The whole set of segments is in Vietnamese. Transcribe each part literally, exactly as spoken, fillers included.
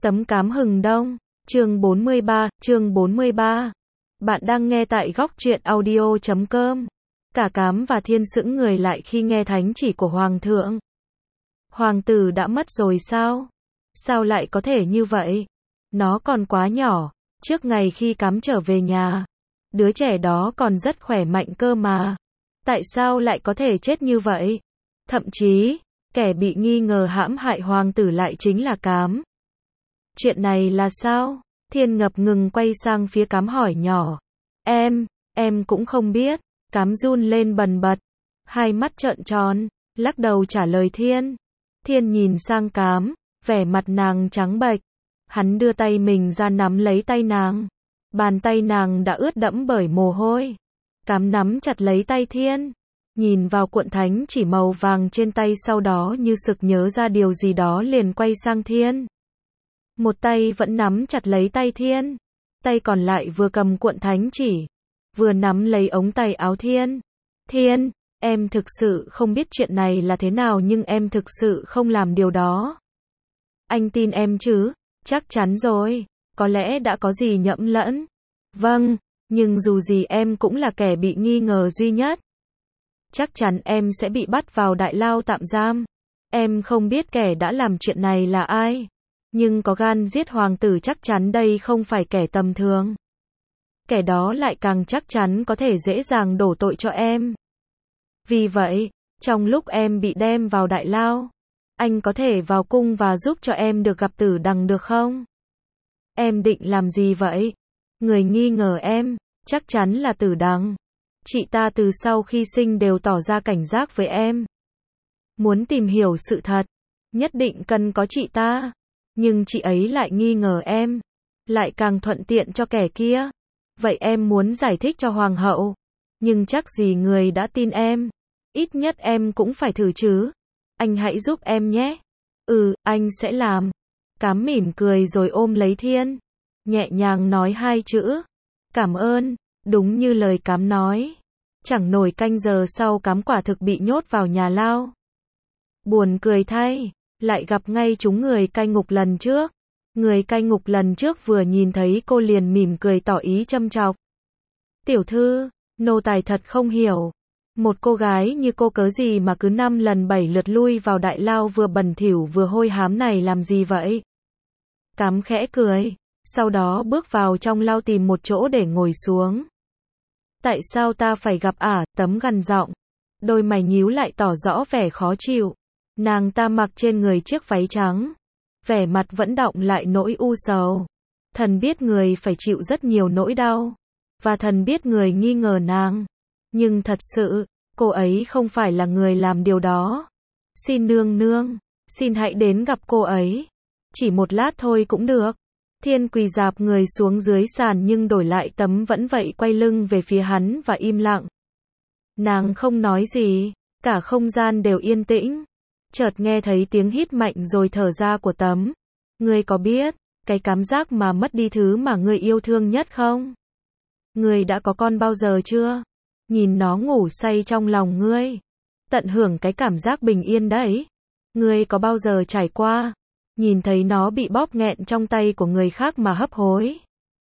Tấm cám hừng đông, chương bốn mươi ba, chương bốn mươi ba. Bạn đang nghe tại góc truyện audio chấm com. Cả Cám và Thiên sững người lại khi nghe thánh chỉ của Hoàng thượng. Hoàng tử đã mất rồi sao? Sao lại có thể như vậy? Nó còn quá nhỏ, trước ngày khi Cám trở về nhà. Đứa trẻ đó còn rất khỏe mạnh cơ mà. Tại sao lại có thể chết như vậy? Thậm chí, kẻ bị nghi ngờ hãm hại hoàng tử lại chính là Cám. Chuyện này là sao? Thiên ngập ngừng quay sang phía Cám hỏi nhỏ. Em, em cũng không biết. Cám run lên bần bật. Hai mắt trợn tròn, lắc đầu trả lời Thiên. Thiên nhìn sang Cám, vẻ mặt nàng trắng bệch. Hắn đưa tay mình ra nắm lấy tay nàng. Bàn tay nàng đã ướt đẫm bởi mồ hôi. Cám nắm chặt lấy tay Thiên. Nhìn vào cuộn thánh chỉ màu vàng trên tay, sau đó như sực nhớ ra điều gì đó liền quay sang Thiên. Một tay vẫn nắm chặt lấy tay Thiên. Tay còn lại vừa cầm cuộn thánh chỉ. Vừa nắm lấy ống tay áo Thiên. Thiên, em thực sự không biết chuyện này là thế nào, nhưng em thực sự không làm điều đó. Anh tin em chứ? Chắc chắn rồi. Có lẽ đã có gì nhầm lẫn. Vâng, nhưng dù gì em cũng là kẻ bị nghi ngờ duy nhất. Chắc chắn em sẽ bị bắt vào đại lao tạm giam. Em không biết kẻ đã làm chuyện này là ai. Nhưng có gan giết hoàng tử chắc chắn đây không phải kẻ tầm thường. Kẻ đó lại càng chắc chắn có thể dễ dàng đổ tội cho em. Vì vậy, trong lúc em bị đem vào đại lao, anh có thể vào cung và giúp cho em được gặp Tử Đằng được không? Em định làm gì vậy? Người nghi ngờ em, chắc chắn là Tử Đằng. Chị ta từ sau khi sinh đều tỏ ra cảnh giác với em. Muốn tìm hiểu sự thật, nhất định cần có chị ta. Nhưng chị ấy lại nghi ngờ em, lại càng thuận tiện cho kẻ kia. Vậy em muốn giải thích cho hoàng hậu, nhưng chắc gì người đã tin em. Ít nhất em cũng phải thử chứ. Anh hãy giúp em nhé. Ừ, anh sẽ làm. Cám mỉm cười rồi ôm lấy Thiên, nhẹ nhàng nói hai chữ. Cảm ơn. Đúng như lời Cám nói. Chẳng nổi canh giờ sau, Cám quả thực bị nhốt vào nhà lao. Buồn cười thay, lại gặp ngay chúng người cai ngục lần trước. Người cai ngục lần trước vừa nhìn thấy cô liền mỉm cười tỏ ý châm chọc. Tiểu thư, nô tài thật không hiểu. Một cô gái như cô cớ gì mà cứ năm lần bảy lượt lui vào đại lao vừa bẩn thỉu vừa hôi hám này làm gì vậy? Cám khẽ cười, sau đó bước vào trong lao tìm một chỗ để ngồi xuống. Tại sao ta phải gặp ả? Tấm gằn giọng. Đôi mày nhíu lại tỏ rõ vẻ khó chịu. Nàng ta mặc trên người chiếc váy trắng. Vẻ mặt vẫn đọng lại nỗi u sầu. Thần biết người phải chịu rất nhiều nỗi đau. Và thần biết người nghi ngờ nàng. Nhưng thật sự, cô ấy không phải là người làm điều đó. Xin nương nương, xin hãy đến gặp cô ấy. Chỉ một lát thôi cũng được. Thiên quỳ dạp người xuống dưới sàn nhưng đổi lại tấm vẫn vậy, quay lưng về phía hắn và im lặng. Nàng không nói gì, cả không gian đều yên tĩnh. Chợt nghe thấy tiếng hít mạnh rồi thở ra của Tấm. Ngươi có biết, cái cảm giác mà mất đi thứ mà ngươi yêu thương nhất không? Ngươi đã có con bao giờ chưa? Nhìn nó ngủ say trong lòng ngươi. Tận hưởng cái cảm giác bình yên đấy. Ngươi có bao giờ trải qua? Nhìn thấy nó bị bóp nghẹn trong tay của người khác mà hấp hối.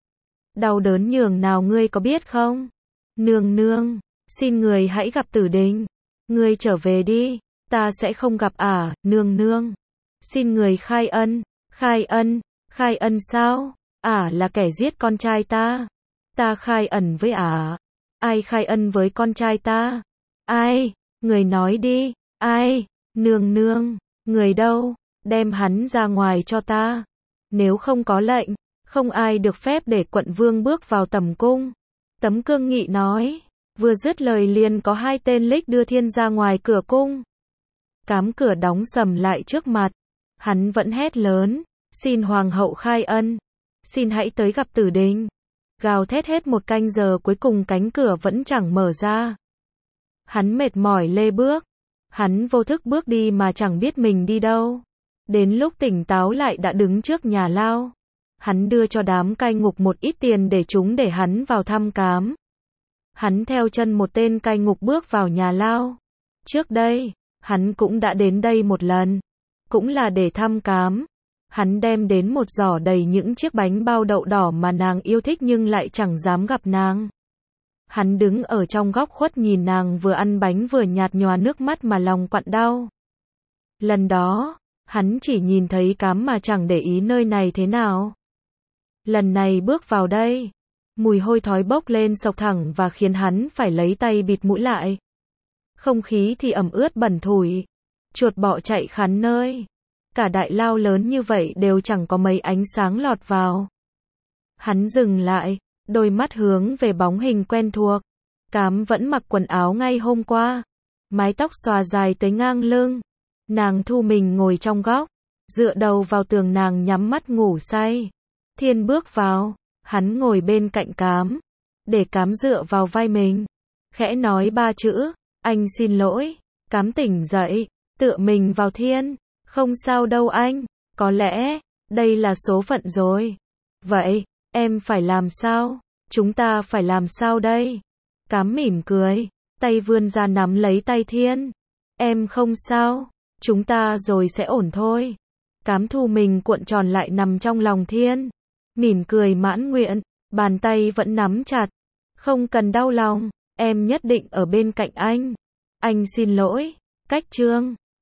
Đau đớn nhường nào ngươi có biết không? Nương nương, xin người hãy gặp Tử Đình. Ngươi trở về đi. Ta sẽ không gặp ả, nương nương. Xin người khai ân. Khai ân? Khai ân sao? Ả là kẻ giết con trai ta. Ta khai ẩn với ả. Ai khai ân với con trai ta? Ai? Người nói đi. Ai? Nương nương. Người đâu? Đem hắn ra ngoài cho ta. Nếu không có lệnh, không ai được phép để quận vương bước vào tầm cung. Tấm cương nghị nói. Vừa dứt lời liền có hai tên líc đưa Thiên ra ngoài cửa cung. Cám cửa đóng sầm lại trước mặt. Hắn vẫn hét lớn. Xin hoàng hậu khai ân. Xin hãy tới gặp Tử Đình. Gào thét hết một canh giờ cuối cùng cánh cửa vẫn chẳng mở ra. Hắn mệt mỏi lê bước. Hắn vô thức bước đi mà chẳng biết mình đi đâu. Đến lúc tỉnh táo lại đã đứng trước nhà lao. Hắn đưa cho đám cai ngục một ít tiền để chúng để hắn vào thăm Cám. Hắn theo chân một tên cai ngục bước vào nhà lao. Trước đây, hắn cũng đã đến đây một lần. Cũng là để thăm Cám. Hắn đem đến một giỏ đầy những chiếc bánh bao đậu đỏ mà nàng yêu thích nhưng lại chẳng dám gặp nàng. Hắn đứng ở trong góc khuất nhìn nàng vừa ăn bánh vừa nhạt nhòa nước mắt mà lòng quặn đau. Lần đó, hắn chỉ nhìn thấy cám mà chẳng để ý nơi này thế nào. Lần này bước vào đây, mùi hôi thối bốc lên sộc thẳng và khiến hắn phải lấy tay bịt mũi lại. Không khí thì ẩm ướt bẩn thủi, chuột bọ chạy khắp nơi. Cả đại lao lớn như vậy đều chẳng có mấy ánh sáng lọt vào. Hắn dừng lại, đôi mắt hướng về bóng hình quen thuộc. Cám vẫn mặc quần áo ngay hôm qua, mái tóc xòa dài tới ngang lưng. Nàng thu mình ngồi trong góc, dựa đầu vào tường, nàng nhắm mắt ngủ say. Thiên bước vào, hắn ngồi bên cạnh Cám, để Cám dựa vào vai mình, khẽ nói ba chữ, anh xin lỗi. Cám tỉnh dậy, tựa mình vào Thiên. Không sao đâu anh, có lẽ, đây là số phận rồi. Vậy, em phải làm sao? Chúng ta phải làm sao đây? Cám mỉm cười, tay vươn ra nắm lấy tay Thiên. Em không sao, chúng ta rồi sẽ ổn thôi. Cám thu mình cuộn tròn lại nằm trong lòng Thiên, mỉm cười mãn nguyện, bàn tay vẫn nắm chặt. Không cần đau lòng, em nhất định ở bên cạnh anh. Anh xin lỗi. Cách chương